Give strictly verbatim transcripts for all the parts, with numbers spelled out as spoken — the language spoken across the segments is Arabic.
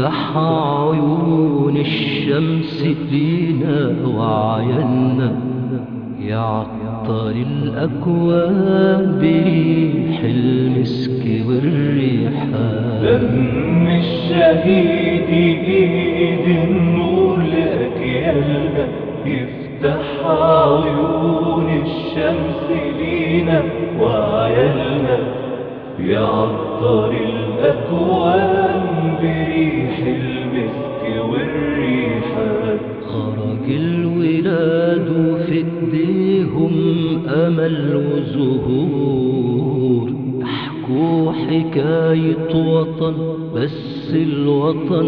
يفتح عيون الشمس لينا وعيالنا، يعطر الأكوان بريح المسك والريحان. دم الشهيد ايد النور لأجيالنا، يفتح عيون الشمس لينا وعيالنا، يعطر الأكوان بريح المسك والريحان. خرج الولاد في ايديهم امل وزهور، يحكوا حكاية وطن بس الوطن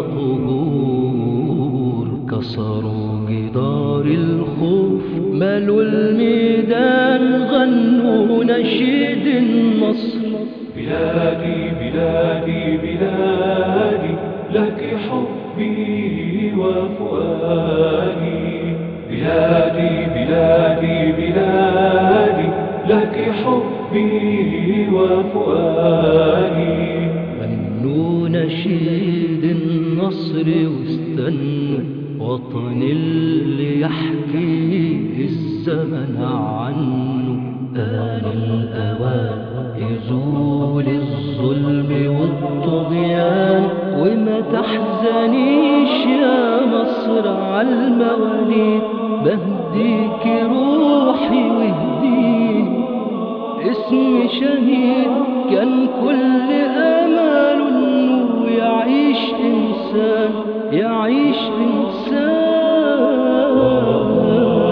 مقهور. كسروا جدار الخوف ملوا الميدان، غنوا نشيد النصر. بلادي بلادي بلادي لك حبي وفؤادي، بلادي بلادي بلادي لك حبي وفؤادي. غنوا نشيد النصر واستنوا وطن اللي يحكي الزمن عنه. آن الأوان يزول الظلم والطغيان، وما تحزنيش يا مصر عالمواليد، بهديك روحي واهديني اسم شهيد كان كل آماله إنه يعيش إنسان، يعيش إنسان.